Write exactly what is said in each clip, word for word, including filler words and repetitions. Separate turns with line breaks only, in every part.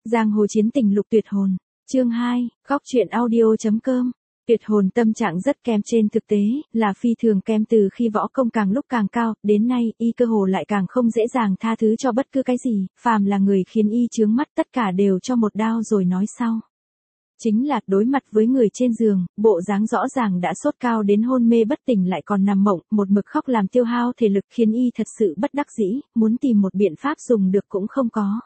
Giang hồ chiến tình lục tuyệt hồn, chương hai, góc truyện audio chấm com. Tuyệt hồn tâm trạng rất kém, trên thực tế, là phi thường kém. Từ khi võ công càng lúc càng cao, đến nay, y cơ hồ lại càng không dễ dàng tha thứ cho bất cứ cái gì, phàm là người khiến y chướng mắt tất cả đều cho một đao rồi nói sau. Chính là, đối mặt với người trên giường, bộ dáng rõ ràng đã sốt cao đến hôn mê bất tỉnh lại còn nằm mộng, một mực khóc làm tiêu hao thể lực khiến y thật sự bất đắc dĩ, muốn tìm một biện pháp dùng được cũng không có.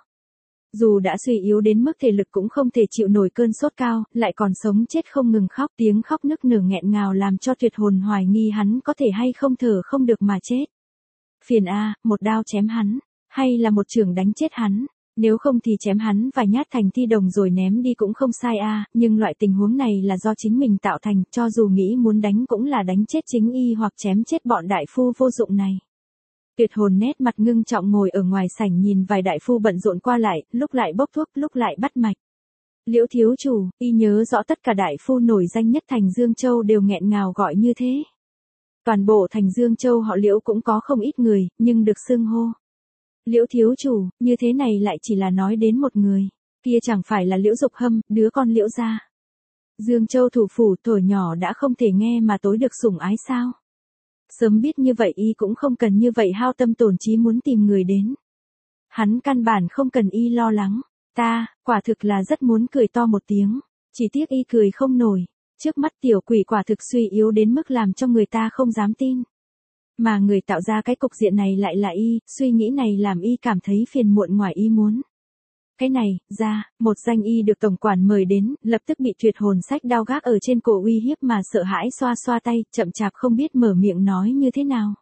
Dù đã suy yếu đến mức thể lực cũng không thể chịu nổi cơn sốt cao, lại còn sống chết không ngừng khóc, tiếng khóc nức nở nghẹn ngào làm cho tuyệt hồn hoài nghi hắn có thể hay không thở không được mà chết. Phiền a, một đao chém hắn, hay là một chưởng đánh chết hắn, nếu không thì chém hắn vài nhát thành thi đồng rồi ném đi cũng không sai a, nhưng loại tình huống này là do chính mình tạo thành, cho dù nghĩ muốn đánh cũng là đánh chết chính y hoặc chém chết bọn đại phu vô dụng này. Tuyệt hồn nét mặt ngưng trọng ngồi ở ngoài sảnh nhìn vài đại phu bận rộn qua lại, lúc lại bốc thuốc, lúc lại bắt mạch. Liễu thiếu chủ, y nhớ rõ tất cả đại phu nổi danh nhất thành Dương Châu đều nghẹn ngào gọi như thế. Toàn bộ thành Dương Châu họ Liễu cũng có không ít người, nhưng được xưng hô Liễu thiếu chủ, như thế này lại chỉ là nói đến một người, kia chẳng phải là Liễu Dục Hâm, đứa con Liễu gia. Dương Châu thủ phủ tuổi nhỏ đã không thể nghe mà tối được sủng ái sao? Sớm biết như vậy y cũng không cần như vậy hao tâm tổn trí muốn tìm người đến. Hắn căn bản không cần y lo lắng. Ta, quả thực là rất muốn cười to một tiếng. Chỉ tiếc y cười không nổi. Trước mắt tiểu quỷ quả thực suy yếu đến mức làm cho người ta không dám tin. Mà người tạo ra cái cục diện này lại là y, suy nghĩ này làm y cảm thấy phiền muộn ngoài ý muốn. Cái này, ra, một danh y được tổng quản mời đến, lập tức bị tuyệt hồn sách đao gác ở trên cổ uy hiếp mà sợ hãi xoa xoa tay, chậm chạp không biết mở miệng nói như thế nào.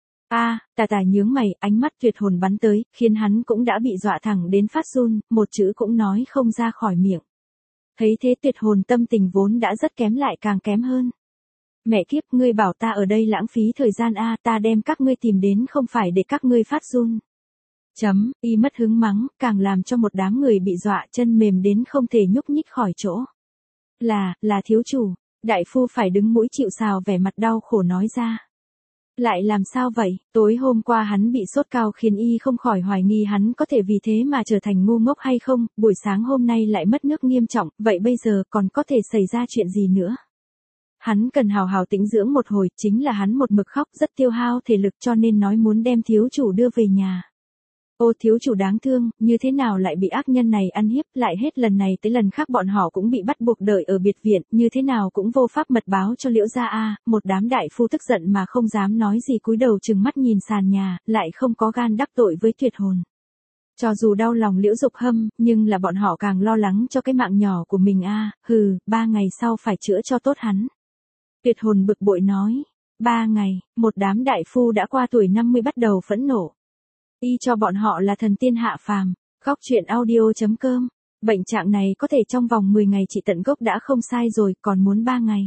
A, tà tà nhướng mày, ánh mắt tuyệt hồn bắn tới, khiến hắn cũng đã bị dọa thẳng đến phát run, một chữ cũng nói không ra khỏi miệng. Thấy thế tuyệt hồn tâm tình vốn đã rất kém lại càng kém hơn. Mẹ kiếp, ngươi bảo ta ở đây lãng phí thời gian a, ta đem các ngươi tìm đến không phải để các ngươi phát run. Chấm, y mất hứng mắng, càng làm cho một đám người bị dọa chân mềm đến không thể nhúc nhích khỏi chỗ. Là, là thiếu chủ, đại phu phải đứng mũi chịu sào vẻ mặt đau khổ nói ra. Lại làm sao vậy, tối hôm qua hắn bị sốt cao khiến y không khỏi hoài nghi hắn có thể vì thế mà trở thành ngu ngốc hay không, buổi sáng hôm nay lại mất nước nghiêm trọng, vậy bây giờ còn có thể xảy ra chuyện gì nữa? Hắn cần hào hào tĩnh dưỡng một hồi, chính là hắn một mực khóc rất tiêu hao thể lực cho nên nói muốn đem thiếu chủ đưa về nhà. Ô thiếu chủ đáng thương, như thế nào lại bị ác nhân này ăn hiếp, lại hết lần này tới lần khác bọn họ cũng bị bắt buộc đợi ở biệt viện, như thế nào cũng vô pháp mật báo cho Liễu gia a, một đám đại phu tức giận mà không dám nói gì cúi đầu trừng mắt nhìn sàn nhà, lại không có gan đắc tội với tuyệt hồn. Cho dù đau lòng Liễu Dục Hâm, nhưng là bọn họ càng lo lắng cho cái mạng nhỏ của mình a, hừ, ba ngày sau phải chữa cho tốt hắn. Tuyệt hồn bực bội nói, ba ngày, một đám đại phu đã qua tuổi năm mươi bắt đầu phẫn nộ. Y cho bọn họ là thần tiên hạ phàm, góc truyện audio chấm com, bệnh trạng này có thể trong vòng mười ngày trị tận gốc đã không sai rồi, còn muốn ba ngày.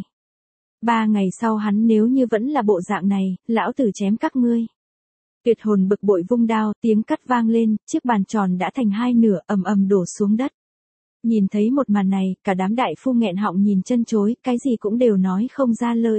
Ba ngày sau hắn nếu như vẫn là bộ dạng này, lão tử chém các ngươi. Tuyệt hồn bực bội vung đao, tiếng cắt vang lên, chiếc bàn tròn đã thành hai nửa, ầm ầm đổ xuống đất. Nhìn thấy một màn này, cả đám đại phu nghẹn họng nhìn chân chối, cái gì cũng đều nói không ra lời.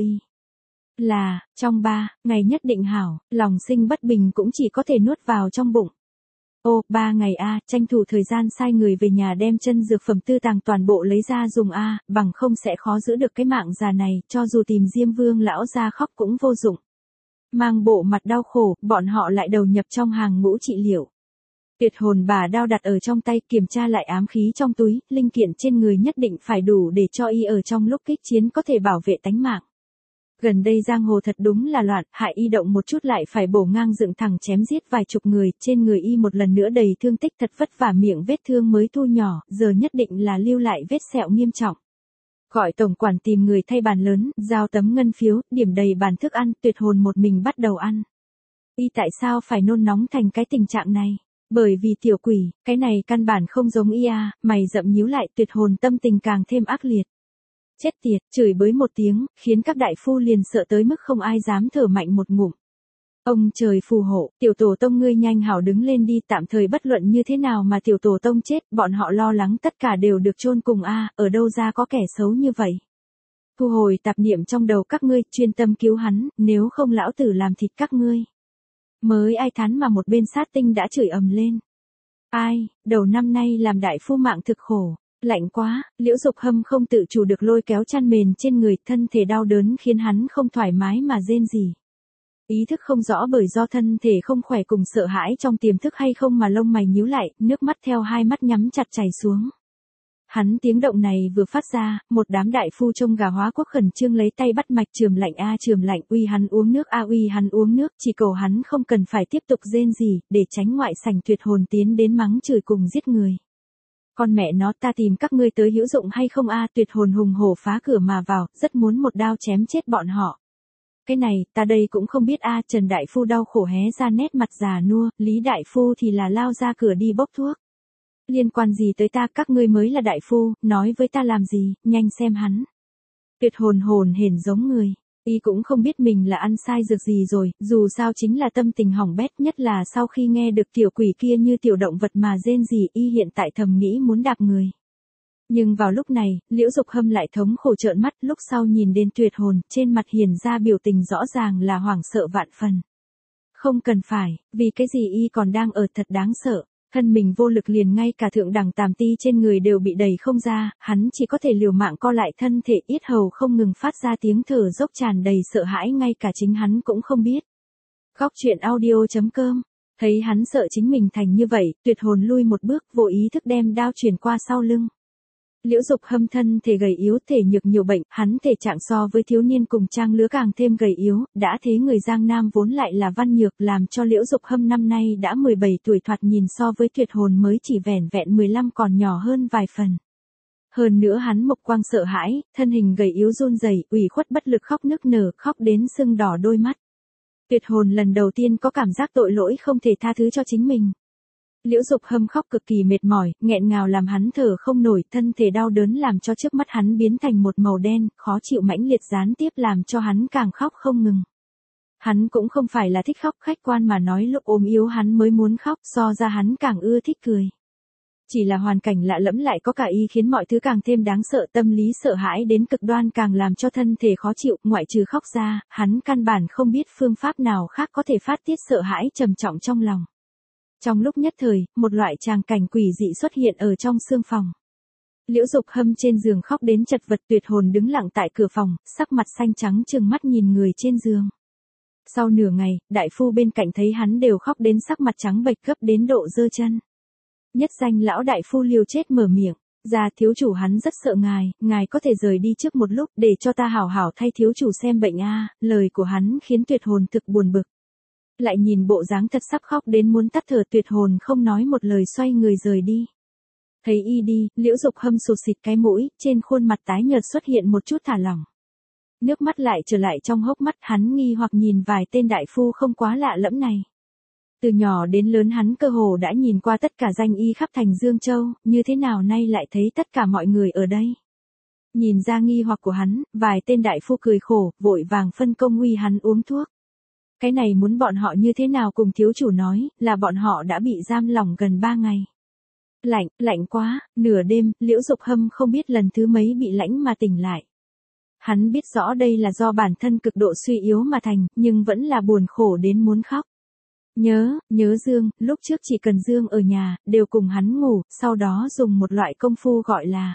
Là, trong ba, ngày nhất định hảo, lòng sinh bất bình cũng chỉ có thể nuốt vào trong bụng. Ô, ba ngày a, tranh thủ thời gian sai người về nhà đem chân dược phẩm tư tàng toàn bộ lấy ra dùng a, bằng không sẽ khó giữ được cái mạng già này, cho dù tìm Diêm Vương lão ra khóc cũng vô dụng. Mang bộ mặt đau khổ, bọn họ lại đầu nhập trong hàng ngũ trị liệu. Tuyệt hồn bà đao đặt ở trong tay, kiểm tra lại ám khí trong túi, linh kiện trên người nhất định phải đủ để cho y ở trong lúc kích chiến có thể bảo vệ tánh mạng. Gần đây giang hồ thật đúng là loạn, hại y động một chút lại phải bổ ngang dựng thẳng chém giết vài chục người, trên người y một lần nữa đầy thương tích thật vất vả miệng vết thương mới thu nhỏ, giờ nhất định là lưu lại vết sẹo nghiêm trọng. Gọi tổng quản tìm người thay bàn lớn, giao tấm ngân phiếu, điểm đầy bàn thức ăn, tuyệt hồn một mình bắt đầu ăn. Y tại sao phải nôn nóng thành cái tình trạng này? Bởi vì tiểu quỷ, cái này căn bản không giống y a, mày rậm nhíu lại, tuyệt hồn tâm tình càng thêm ác liệt. Chết tiệt, chửi bới một tiếng, khiến các đại phu liền sợ tới mức không ai dám thở mạnh một ngụm. Ông trời phù hộ, tiểu tổ tông ngươi nhanh hảo đứng lên đi, tạm thời bất luận như thế nào mà tiểu tổ tông chết, bọn họ lo lắng tất cả đều được chôn cùng a, ở đâu ra có kẻ xấu như vậy. Thu hồi tạp niệm trong đầu các ngươi, chuyên tâm cứu hắn, nếu không lão tử làm thịt các ngươi. Mới ai thán mà một bên sát tinh đã chửi ầm lên. Ai, đầu năm nay làm đại phu mạng thực khổ, lạnh quá, Liễu Dục Hâm không tự chủ được lôi kéo chăn mền trên người, thân thể đau đớn khiến hắn không thoải mái mà rên rỉ. Ý thức không rõ bởi do thân thể không khỏe cùng sợ hãi trong tiềm thức hay không mà lông mày nhíu lại, nước mắt theo hai mắt nhắm chặt chảy xuống. Hắn tiếng động này vừa phát ra, một đám đại phu trông gà hóa quốc khẩn trương lấy tay bắt mạch chườm lạnh a chườm lạnh, uy hắn uống nước a uy hắn uống nước, chỉ cầu hắn không cần phải tiếp tục rên rỉ, để tránh ngoại sảnh Tuyệt Hồn tiến đến mắng chửi cùng giết người. Con mẹ nó, ta tìm các ngươi tới hữu dụng hay không a? Tuyệt Hồn hùng hổ phá cửa mà vào, rất muốn một đao chém chết bọn họ. Cái này, ta đây cũng không biết a. Trần đại phu đau khổ hé ra nét mặt già nua, Lý đại phu thì là lao ra cửa đi bốc thuốc. Liên quan gì tới ta, các ngươi mới là đại phu, nói với ta làm gì, nhanh xem hắn. Tuyệt Hồn hồn hển giống người, y cũng không biết mình là ăn sai dược gì rồi, dù sao chính là tâm tình hỏng bét, nhất là sau khi nghe được tiểu quỷ kia như tiểu động vật mà rên rỉ, y hiện tại thầm nghĩ muốn đạp người. Nhưng vào lúc này, Liễu Dục Hâm lại thống khổ trợn mắt, lúc sau nhìn đến Tuyệt Hồn, trên mặt hiển ra biểu tình rõ ràng là hoảng sợ vạn phần. Không cần phải, vì cái gì y còn đang ở thật đáng sợ. Thân mình vô lực liền ngay cả thượng đẳng tàm ti trên người đều bị đẩy không ra, hắn chỉ có thể liều mạng co lại thân thể, yết hầu không ngừng phát ra tiếng thở dốc tràn đầy sợ hãi, ngay cả chính hắn cũng không biết. Góc truyện audio chấm com. Thấy hắn sợ chính mình thành như vậy, Tuyệt Hồn lui một bước, vô ý thức đem đao chuyển qua sau lưng. Liễu Dục Hâm thân thể gầy yếu, thể nhược nhiều bệnh, hắn thể trạng so với thiếu niên cùng trang lứa càng thêm gầy yếu, đã thế người Giang Nam vốn lại là văn nhược, làm cho Liễu Dục Hâm năm nay đã mười bảy tuổi, thoạt nhìn so với Tuyệt Hồn mới chỉ vẻn vẹn mười lăm còn nhỏ hơn vài phần. Hơn nữa hắn mộc quang sợ hãi, thân hình gầy yếu run rẩy, ủy khuất bất lực khóc nức nở, khóc đến sưng đỏ đôi mắt. Tuyệt Hồn lần đầu tiên có cảm giác tội lỗi không thể tha thứ cho chính mình. Liễu Dục Hâm khóc cực kỳ mệt mỏi, nghẹn ngào làm hắn thở không nổi, thân thể đau đớn làm cho trước mắt hắn biến thành một màu đen, khó chịu mãnh liệt gián tiếp làm cho hắn càng khóc không ngừng. Hắn cũng không phải là thích khóc, khách quan mà nói lúc ốm yếu hắn mới muốn khóc, so ra hắn càng ưa thích cười. Chỉ là hoàn cảnh lạ lẫm lại có cả y khiến mọi thứ càng thêm đáng sợ, tâm lý sợ hãi đến cực đoan càng làm cho thân thể khó chịu, ngoại trừ khóc ra, hắn căn bản không biết phương pháp nào khác có thể phát tiết sợ hãi trầm trọng trong lòng. Trong lúc nhất thời, một loại tràng cảnh quỷ dị xuất hiện ở trong xương phòng. Liễu Dục Hâm trên giường khóc đến chật vật, Tuyệt Hồn đứng lặng tại cửa phòng, sắc mặt xanh trắng trừng mắt nhìn người trên giường. Sau nửa ngày, đại phu bên cạnh thấy hắn đều khóc đến sắc mặt trắng bệch gấp đến độ giơ chân. Nhất danh lão đại phu liều chết mở miệng, "Gia thiếu chủ, hắn rất sợ ngài, ngài có thể rời đi trước một lúc để cho ta hảo hảo thay thiếu chủ xem bệnh a." Lời của hắn khiến Tuyệt Hồn thực buồn bực. Lại nhìn bộ dáng thật sắp khóc đến muốn tắt thở, Tuyệt Hồn không nói một lời xoay người rời đi. Thấy y đi, Liễu Dục Hâm sụt xịt cái mũi, trên khuôn mặt tái nhợt xuất hiện một chút thả lỏng. Nước mắt lại trở lại trong hốc mắt, hắn nghi hoặc nhìn vài tên đại phu không quá lạ lẫm này. Từ nhỏ đến lớn hắn cơ hồ đã nhìn qua tất cả danh y khắp thành Dương Châu, như thế nào nay lại thấy tất cả mọi người ở đây. Nhìn ra nghi hoặc của hắn, vài tên đại phu cười khổ, vội vàng phân công uy hắn uống thuốc. Cái này muốn bọn họ như thế nào cùng thiếu chủ nói, là bọn họ đã bị giam lỏng gần ba ngày. Lạnh, lạnh quá, nửa đêm, Liễu Dục Hâm không biết lần thứ mấy bị lãnh mà tỉnh lại. Hắn biết rõ đây là do bản thân cực độ suy yếu mà thành, nhưng vẫn là buồn khổ đến muốn khóc. Nhớ, nhớ Dương, lúc trước chỉ cần Dương ở nhà, đều cùng hắn ngủ, sau đó dùng một loại công phu gọi là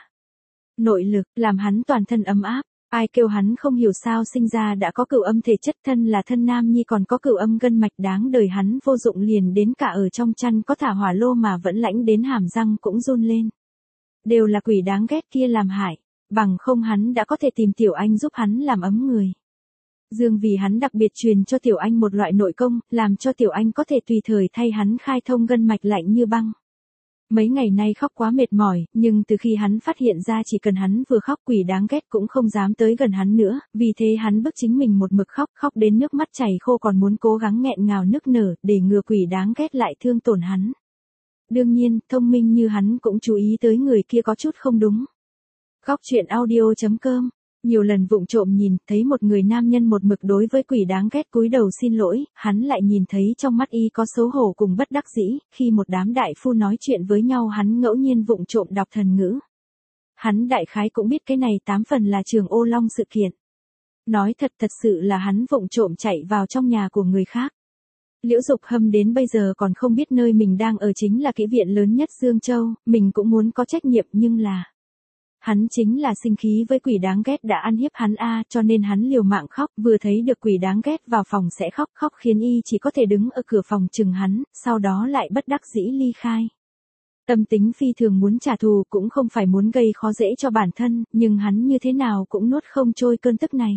nội lực, làm hắn toàn thân ấm áp. Ai kêu hắn không hiểu sao sinh ra đã có cửu âm thể chất, thân là thân nam nhi còn có cửu âm gân mạch, đáng đời hắn vô dụng liền đến cả ở trong chăn có thả hỏa lô mà vẫn lãnh đến hàm răng cũng run lên. Đều là quỷ đáng ghét kia làm hại, bằng không hắn đã có thể tìm Tiểu Anh giúp hắn làm ấm người. Dương vì hắn đặc biệt truyền cho Tiểu Anh một loại nội công, làm cho Tiểu Anh có thể tùy thời thay hắn khai thông gân mạch lạnh như băng. Mấy ngày nay khóc quá mệt mỏi, nhưng từ khi hắn phát hiện ra chỉ cần hắn vừa khóc quỷ đáng ghét cũng không dám tới gần hắn nữa, vì thế hắn bức chính mình một mực khóc, khóc đến nước mắt chảy khô còn muốn cố gắng nghẹn ngào nức nở, để ngừa quỷ đáng ghét lại thương tổn hắn. Đương nhiên, thông minh như hắn cũng chú ý tới người kia có chút không đúng. Góc truyện audio chấm com. Nhiều lần vụng trộm nhìn, thấy một người nam nhân một mực đối với quỷ đáng ghét cúi đầu xin lỗi, hắn lại nhìn thấy trong mắt y có xấu hổ cùng bất đắc dĩ, khi một đám đại phu nói chuyện với nhau hắn ngẫu nhiên vụng trộm đọc thần ngữ. Hắn đại khái cũng biết cái này tám phần là Trường Ô Long sự kiện. Nói thật thật sự là hắn vụng trộm chạy vào trong nhà của người khác. Liễu Dục Hâm đến bây giờ còn không biết nơi mình đang ở chính là kỹ viện lớn nhất Dương Châu, mình cũng muốn có trách nhiệm nhưng là... Hắn chính là sinh khí với quỷ đáng ghét đã ăn hiếp hắn a, cho nên hắn liều mạng khóc, vừa thấy được quỷ đáng ghét vào phòng sẽ khóc, khóc khiến y chỉ có thể đứng ở cửa phòng chừng hắn, sau đó lại bất đắc dĩ ly khai. Tâm tính phi thường muốn trả thù cũng không phải muốn gây khó dễ cho bản thân, nhưng hắn như thế nào cũng nuốt không trôi cơn tức này.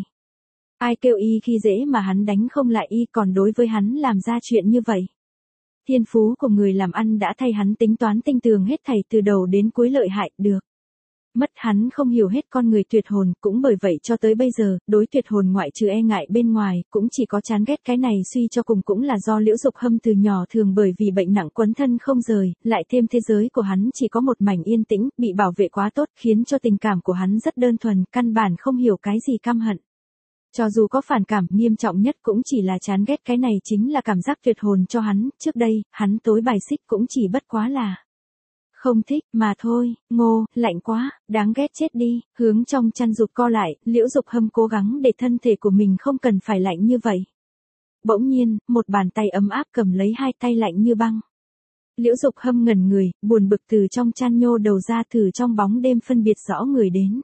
Ai kêu y khi dễ mà hắn đánh không lại y, còn đối với hắn làm ra chuyện như vậy. Thiên phú của người làm ăn đã thay hắn tính toán tinh tường hết thảy từ đầu đến cuối lợi hại, được. Mất hắn không hiểu hết con người tuyệt hồn, cũng bởi vậy cho tới bây giờ, đối tuyệt hồn ngoại trừ e ngại bên ngoài, cũng chỉ có chán ghét. Cái này suy cho cùng cũng là do Liễu Dục Hâm từ nhỏ thường bởi vì bệnh nặng quấn thân không rời, lại thêm thế giới của hắn chỉ có một mảnh yên tĩnh, bị bảo vệ quá tốt, khiến cho tình cảm của hắn rất đơn thuần, căn bản không hiểu cái gì căm hận. Cho dù có phản cảm, nghiêm trọng nhất cũng chỉ là chán ghét, cái này chính là cảm giác tuyệt hồn cho hắn, trước đây, hắn tối bài xích cũng chỉ bất quá là không thích, mà thôi. Ngô, lạnh quá, đáng ghét chết đi, hướng trong chăn rụt co lại, Liễu Dục Hâm cố gắng để thân thể của mình không cần phải lạnh như vậy. Bỗng nhiên, một bàn tay ấm áp cầm lấy hai tay lạnh như băng. Liễu Dục Hâm ngẩn người, buồn bực từ trong chăn nhô đầu ra, thử trong bóng đêm phân biệt rõ người đến.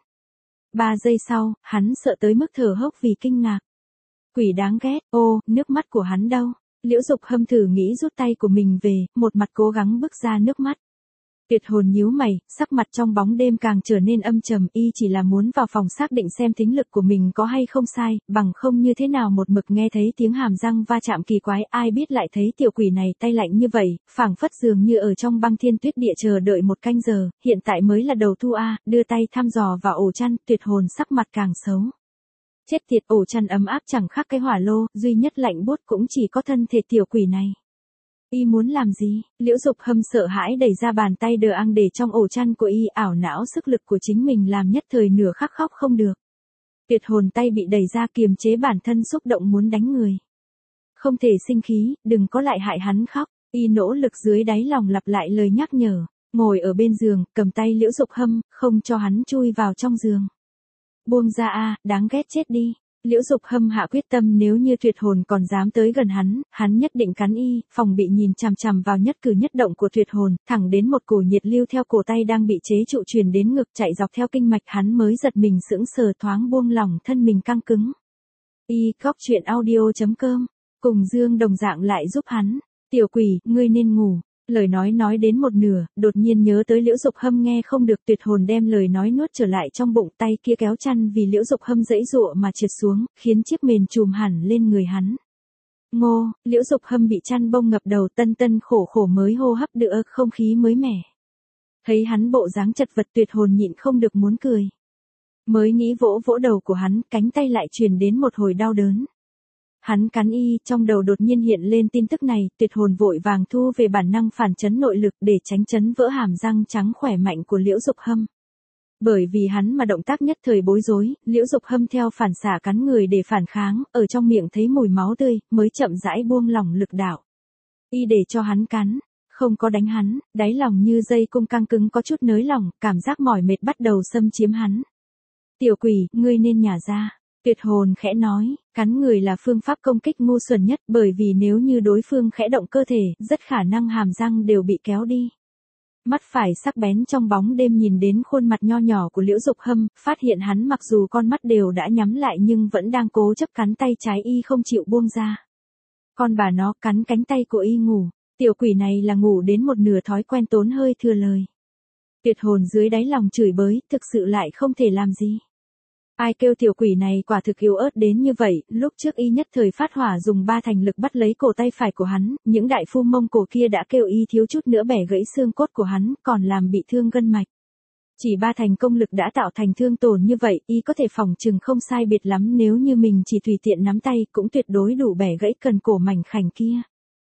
Ba giây sau, hắn sợ tới mức thở hốc vì kinh ngạc. Quỷ đáng ghét, ô, nước mắt của hắn đâu? Liễu Dục Hâm thử nghĩ rút tay của mình về, một mặt cố gắng bước ra nước mắt. Tuyệt hồn nhíu mày, sắc mặt trong bóng đêm càng trở nên âm trầm, y chỉ là muốn vào phòng xác định xem thính lực của mình có hay không sai, bằng không như thế nào một mực nghe thấy tiếng hàm răng va chạm kỳ quái, ai biết lại thấy tiểu quỷ này tay lạnh như vậy, phảng phất dường như ở trong băng thiên tuyết địa chờ đợi một canh giờ, hiện tại mới là đầu thu a, đưa tay thăm dò vào ổ chăn, tuyệt hồn sắc mặt càng xấu. Chết tiệt, ổ chăn ấm áp chẳng khác cái hỏa lô, duy nhất lạnh buốt cũng chỉ có thân thể tiểu quỷ này. Y muốn làm gì? Liễu Dục Hâm sợ hãi đẩy ra bàn tay đờ ăng để trong ổ chăn của y, ảo não sức lực của chính mình làm nhất thời nửa khắc khóc không được. Tuyệt hồn tay bị đẩy ra, kiềm chế bản thân xúc động muốn đánh người. Không thể sinh khí, đừng có lại hại hắn khóc. Y nỗ lực dưới đáy lòng lặp lại lời nhắc nhở, ngồi ở bên giường, cầm tay Liễu Dục Hâm, không cho hắn chui vào trong giường. Buông ra a, đáng ghét chết đi. Liễu Dục Hâm hạ quyết tâm nếu như tuyệt hồn còn dám tới gần hắn, hắn nhất định cắn y, phòng bị nhìn chằm chằm vào nhất cử nhất động của tuyệt hồn, thẳng đến một cổ nhiệt lưu theo cổ tay đang bị chế trụ truyền đến ngực chạy dọc theo kinh mạch, hắn mới giật mình sững sờ, thoáng buông lỏng thân mình căng cứng. Y cóc truyện audio chấm com, cùng Dương đồng dạng lại giúp hắn. Tiểu quỷ, ngươi nên ngủ. Lời nói nói đến một nửa, đột nhiên nhớ tới Liễu Dục Hâm nghe không được, tuyệt hồn đem lời nói nuốt trở lại trong bụng, tay kia kéo chăn vì Liễu Dục Hâm giãy giụa mà trượt xuống, khiến chiếc mền trùm hẳn lên người hắn. Ngô, Liễu Dục Hâm bị chăn bông ngập đầu, tân tân khổ khổ mới hô hấp được không khí mới mẻ. Thấy hắn bộ dáng chật vật, tuyệt hồn nhịn không được muốn cười. Mới nghĩ vỗ vỗ đầu của hắn, cánh tay lại truyền đến một hồi đau đớn. Hắn cắn y, trong đầu đột nhiên hiện lên tin tức này, tuyệt hồn vội vàng thu về bản năng phản chấn nội lực để tránh chấn vỡ hàm răng trắng khỏe mạnh của Liễu Dục Hâm. Bởi vì hắn mà động tác nhất thời bối rối, Liễu Dục Hâm theo phản xạ cắn người để phản kháng, ở trong miệng thấy mùi máu tươi, mới chậm rãi buông lỏng lực đạo. Y để cho hắn cắn, không có đánh hắn, đáy lòng như dây cung căng cứng có chút nới lỏng, cảm giác mỏi mệt bắt đầu xâm chiếm hắn. Tiểu quỷ, ngươi nên nhả ra. Tuyệt hồn khẽ nói, cắn người là phương pháp công kích ngu xuẩn nhất, bởi vì nếu như đối phương khẽ động cơ thể, rất khả năng hàm răng đều bị kéo đi. Mắt phải sắc bén trong bóng đêm nhìn đến khuôn mặt nho nhỏ của Liễu Dục Hâm, phát hiện hắn mặc dù con mắt đều đã nhắm lại nhưng vẫn đang cố chấp cắn tay trái y không chịu buông ra. Con bà nó cắn cánh tay của y ngủ, tiểu quỷ này là ngủ đến một nửa thói quen tốn hơi thừa lời. Tuyệt hồn dưới đáy lòng chửi bới, thực sự lại không thể làm gì. Ai kêu tiểu quỷ này quả thực yếu ớt đến như vậy, lúc trước y nhất thời phát hỏa dùng ba thành lực bắt lấy cổ tay phải của hắn, những đại phu Mông Cổ kia đã kêu y thiếu chút nữa bẻ gãy xương cốt của hắn, còn làm bị thương gân mạch. Chỉ ba thành công lực đã tạo thành thương tổn như vậy, y có thể phòng chừng không sai biệt lắm, nếu như mình chỉ tùy tiện nắm tay cũng tuyệt đối đủ bẻ gãy cần cổ mảnh khảnh kia.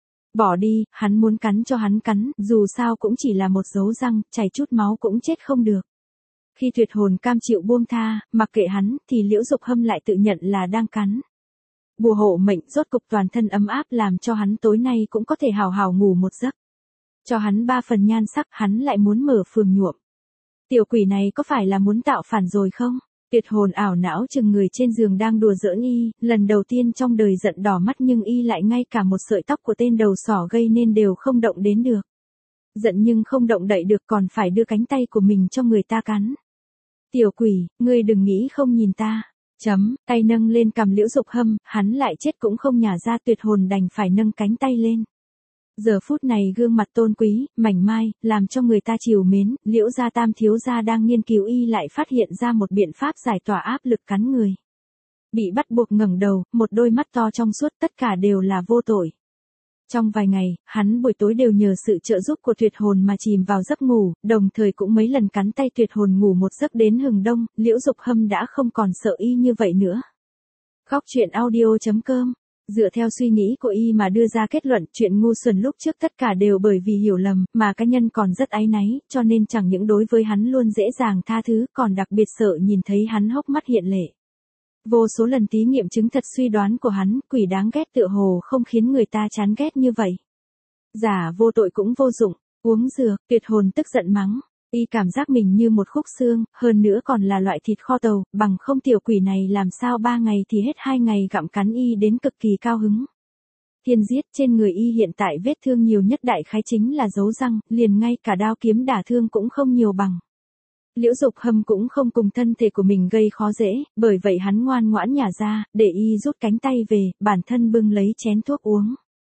Bỏ đi, hắn muốn cắn cho hắn cắn, dù sao cũng chỉ là một dấu răng, chảy chút máu cũng chết không được. Khi tuyệt hồn cam chịu buông tha, mặc kệ hắn, thì Liễu Dục Hâm lại tự nhận là đang cắn. Bùa hộ mệnh rốt cục toàn thân ấm áp làm cho hắn tối nay cũng có thể hào hào ngủ một giấc. Cho hắn ba phần nhan sắc, hắn lại muốn mở phường nhuộm. Tiểu quỷ này có phải là muốn tạo phản rồi không? Tuyệt hồn ảo não chừng người trên giường đang đùa giỡn y, lần đầu tiên trong đời giận đỏ mắt nhưng y lại ngay cả một sợi tóc của tên đầu sỏ gây nên đều không động đến được. Giận nhưng không động đậy được còn phải đưa cánh tay của mình cho người ta cắn. Tiểu quỷ, ngươi đừng nghĩ không nhìn ta. Chấm, tay nâng lên cằm Liễu Dục Hâm, hắn lại chết cũng không nhả ra, tuyệt hồn đành phải nâng cánh tay lên. Giờ phút này gương mặt tôn quý, mảnh mai, làm cho người ta trìu mến, Liễu gia tam thiếu gia đang nghiên cứu y lại phát hiện ra một biện pháp giải tỏa áp lực cắn người. Bị bắt buộc ngẩng đầu, một đôi mắt to trong suốt, tất cả đều là vô tội. Trong vài ngày, hắn buổi tối đều nhờ sự trợ giúp của tuyệt hồn mà chìm vào giấc ngủ, đồng thời cũng mấy lần cắn tay tuyệt hồn ngủ một giấc đến hừng đông, Liễu Dục Hâm đã không còn sợ y như vậy nữa. Góc truyện audio chấm com. Dựa theo suy nghĩ của y mà đưa ra kết luận, chuyện ngu xuẩn lúc trước tất cả đều bởi vì hiểu lầm, mà cá nhân còn rất áy náy, cho nên chẳng những đối với hắn luôn dễ dàng tha thứ, còn đặc biệt sợ nhìn thấy hắn hốc mắt hiện lệ. Vô số lần thí nghiệm chứng thật suy đoán của hắn, quỷ đáng ghét tựa hồ không khiến người ta chán ghét như vậy. Giả vô tội cũng vô dụng, uống dược, tuyệt hồn tức giận mắng. Y cảm giác mình như một khúc xương, hơn nữa còn là loại thịt kho tàu, bằng không tiểu quỷ này làm sao ba ngày thì hết hai ngày gặm cắn y đến cực kỳ cao hứng. Thiên giết, trên người y hiện tại vết thương nhiều nhất đại khái chính là dấu răng, liền ngay cả đao kiếm đả thương cũng không nhiều bằng. Liễu Dục Hâm cũng không cùng thân thể của mình gây khó dễ, bởi vậy hắn ngoan ngoãn nhả ra, để y rút cánh tay về, bản thân bưng lấy chén thuốc uống.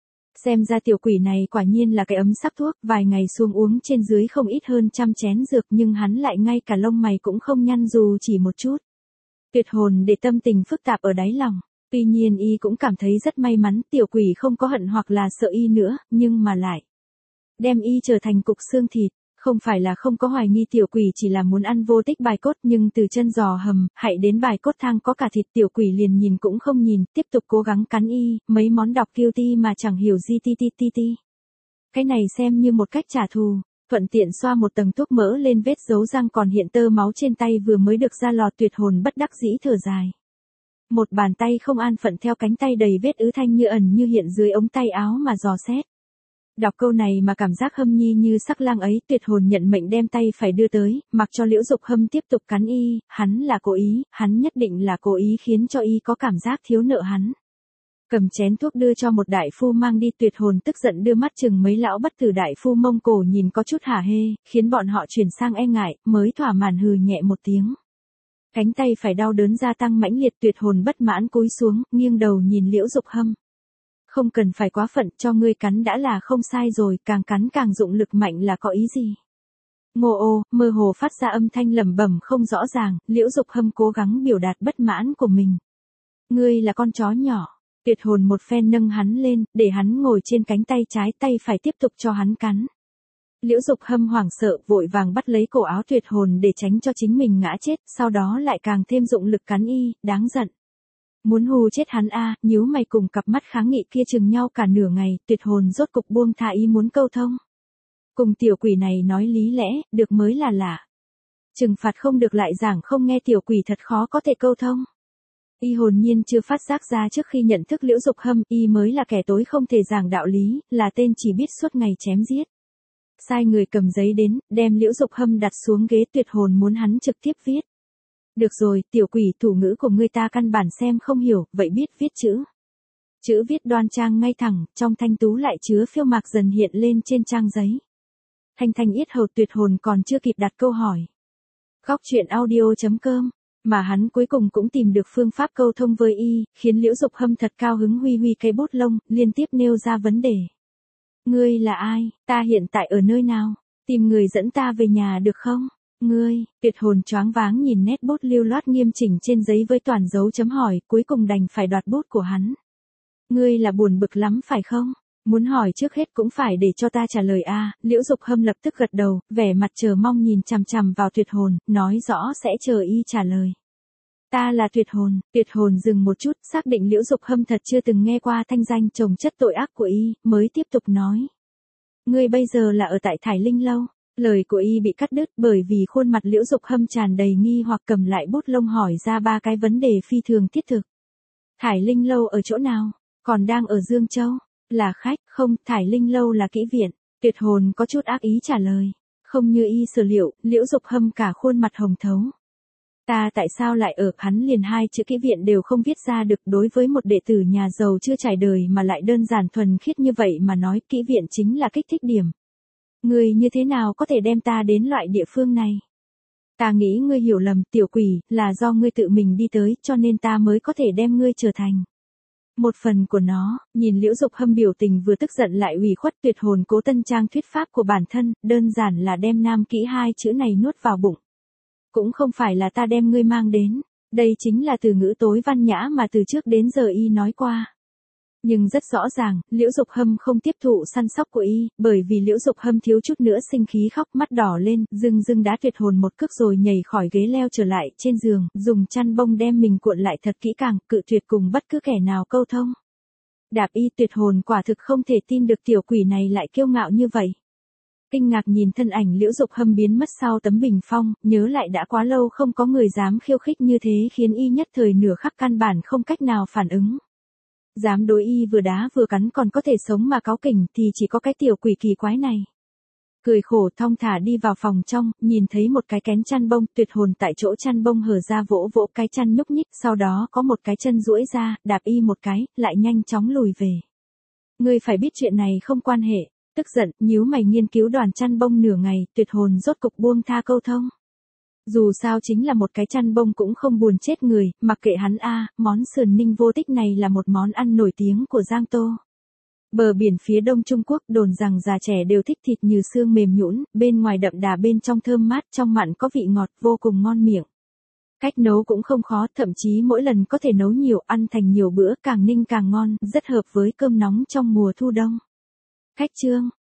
Xem ra tiểu quỷ này quả nhiên là cái ấm sắc thuốc, vài ngày xuống uống trên dưới không ít hơn trăm chén dược nhưng hắn lại ngay cả lông mày cũng không nhăn dù chỉ một chút. Tuyệt hồn để tâm tình phức tạp ở đáy lòng, tuy nhiên y cũng cảm thấy rất may mắn tiểu quỷ không có hận hoặc là sợ y nữa, nhưng mà lại đem y trở thành cục xương thịt. Không phải là không có hoài nghi tiểu quỷ chỉ là muốn ăn vô tích bài cốt nhưng từ chân giò hầm, hãy đến bài cốt thang có cả thịt tiểu quỷ liền nhìn cũng không nhìn, tiếp tục cố gắng cắn y, mấy món đọc guilty mà chẳng hiểu gì ti ti ti ti. Cái này xem như một cách trả thù, thuận tiện xoa một tầng thuốc mỡ lên vết dấu răng còn hiện tơ máu trên tay vừa mới được ra lò, tuyệt hồn bất đắc dĩ thở dài. Một bàn tay không an phận theo cánh tay đầy vết ứ thanh như ẩn như hiện dưới ống tay áo mà dò xét. Đọc câu này mà cảm giác Hâm Nhi như sắc lang ấy, tuyệt hồn nhận mệnh đem tay phải đưa tới, mặc cho Liễu Dục Hâm tiếp tục cắn y, hắn là cố ý, hắn nhất định là cố ý khiến cho y có cảm giác thiếu nợ hắn. Cầm chén thuốc đưa cho một đại phu mang đi, tuyệt hồn tức giận đưa mắt chừng mấy lão bất tử đại phu Mông Cổ nhìn có chút hả hê, khiến bọn họ chuyển sang e ngại, mới thỏa mãn hừ nhẹ một tiếng. Cánh tay phải đau đớn gia tăng mãnh liệt, tuyệt hồn bất mãn cúi xuống, nghiêng đầu nhìn Liễu Dục Hâm. Không cần phải quá phận, cho ngươi cắn đã là không sai rồi, càng cắn càng dụng lực mạnh là có ý gì? Ngô ô, mơ hồ phát ra âm thanh lẩm bẩm không rõ ràng, Liễu Dục Hâm cố gắng biểu đạt bất mãn của mình. Ngươi là con chó nhỏ, tuyệt hồn một phen nâng hắn lên, để hắn ngồi trên cánh tay trái, tay phải tiếp tục cho hắn cắn. Liễu Dục Hâm hoảng sợ, vội vàng bắt lấy cổ áo tuyệt hồn để tránh cho chính mình ngã chết, sau đó lại càng thêm dụng lực cắn y, đáng giận. Muốn hù chết hắn a, à, nhíu mày cùng cặp mắt kháng nghị kia chừng nhau cả nửa ngày, tuyệt hồn rốt cục buông tha ý muốn câu thông. Cùng tiểu quỷ này nói lý lẽ, được mới là lạ. Trừng phạt không được lại giảng không nghe, tiểu quỷ thật khó có thể câu thông. Y hồn nhiên chưa phát giác ra trước khi nhận thức Liễu Dục Hâm, y mới là kẻ tối không thể giảng đạo lý, là tên chỉ biết suốt ngày chém giết. Sai người cầm giấy đến, đem Liễu Dục Hâm đặt xuống ghế, tuyệt hồn muốn hắn trực tiếp viết. Được rồi, tiểu quỷ, thủ ngữ của ngươi ta căn bản xem không hiểu, vậy biết viết chữ. Chữ viết đoan trang ngay thẳng, trong thanh tú lại chứa phiêu mạc dần hiện lên trên trang giấy. Thanh thanh yết hầu, tuyệt hồn còn chưa kịp đặt câu hỏi. Góc truyện audio chấm com, mà hắn cuối cùng cũng tìm được phương pháp câu thông với y, khiến Liễu Dục Hâm thật cao hứng, huy huy cây bút lông, liên tiếp nêu ra vấn đề. Ngươi là ai, ta hiện tại ở nơi nào, tìm người dẫn ta về nhà được không? Ngươi, tuyệt hồn choáng váng nhìn nét bút lưu loát nghiêm chỉnh trên giấy với toàn dấu chấm hỏi, cuối cùng đành phải đoạt bút của hắn. Ngươi là buồn bực lắm phải không? Muốn hỏi trước hết cũng phải để cho ta trả lời a. À, Liễu Dục Hâm lập tức gật đầu, vẻ mặt chờ mong nhìn chằm chằm vào tuyệt hồn, nói rõ sẽ chờ y trả lời. Ta là tuyệt hồn, tuyệt hồn dừng một chút, xác định Liễu Dục Hâm thật chưa từng nghe qua thanh danh chồng chất tội ác của y, mới tiếp tục nói. Ngươi bây giờ là ở tại Thải Linh Lâu. Lời của y bị cắt đứt bởi vì khuôn mặt Liễu Dục Hâm tràn đầy nghi hoặc, cầm lại bút lông hỏi ra ba cái vấn đề phi thường thiết thực. Thải Linh Lâu ở chỗ nào? Còn đang ở Dương Châu? Là khách? Không, Thải Linh Lâu là kỹ viện. Tuyệt hồn có chút ác ý trả lời. Không như y sở liệu, Liễu Dục Hâm cả khuôn mặt hồng thấu. Ta tại sao lại ở, hắn liền hai chữ kỹ viện đều không viết ra được, đối với một đệ tử nhà giàu chưa trải đời mà lại đơn giản thuần khiết như vậy mà nói kỹ viện chính là kích thích điểm. Ngươi như thế nào có thể đem ta đến loại địa phương này? Ta nghĩ ngươi hiểu lầm, tiểu quỷ, là do ngươi tự mình đi tới, cho nên ta mới có thể đem ngươi trở thành một phần của nó. Nhìn Liễu Dục Hâm biểu tình vừa tức giận lại ủy khuất, tuyệt hồn Cố Tân Trang thuyết pháp của bản thân, đơn giản là đem nam kỹ hai chữ này nuốt vào bụng. Cũng không phải là ta đem ngươi mang đến, đây chính là từ ngữ tối văn nhã mà từ trước đến giờ y nói qua. Nhưng rất rõ ràng, Liễu Dục Hâm không tiếp thụ săn sóc của y, bởi vì Liễu Dục Hâm thiếu chút nữa sinh khí khóc, mắt đỏ lên, dưng dưng đá tuyệt hồn một cước rồi nhảy khỏi ghế leo trở lại trên giường, dùng chăn bông đem mình cuộn lại thật kỹ càng, cự tuyệt cùng bất cứ kẻ nào câu thông. Đạp y tuyệt hồn quả thực không thể tin được tiểu quỷ này lại kiêu ngạo như vậy. Kinh ngạc nhìn thân ảnh Liễu Dục Hâm biến mất sau tấm bình phong, nhớ lại đã quá lâu không có người dám khiêu khích như thế khiến y nhất thời nửa khắc căn bản không cách nào phản ứng. Dám đối y vừa đá vừa cắn còn có thể sống mà cáu kỉnh thì chỉ có cái tiểu quỷ kỳ quái này. Cười khổ thong thả đi vào phòng trong, nhìn thấy một cái kén chăn bông, tuyệt hồn tại chỗ chăn bông hở ra vỗ vỗ cái chăn nhúc nhích, sau đó có một cái chân duỗi ra, đạp y một cái, lại nhanh chóng lùi về. Ngươi phải biết chuyện này không quan hệ. Tức giận, nhíu mày nghiên cứu đoàn chăn bông nửa ngày, tuyệt hồn rốt cục buông tha câu thông. Dù sao chính là một cái chăn bông cũng không buồn chết người, mặc kệ hắn a, món sườn ninh vô tích này là một món ăn nổi tiếng của Giang Tô. Bờ biển phía đông Trung Quốc đồn rằng già trẻ đều thích thịt như xương mềm nhũn, bên ngoài đậm đà bên trong thơm mát, trong mặn có vị ngọt vô cùng ngon miệng. Cách nấu cũng không khó, thậm chí mỗi lần có thể nấu nhiều, ăn thành nhiều bữa, càng ninh càng ngon, rất hợp với cơm nóng trong mùa thu đông. Khách trương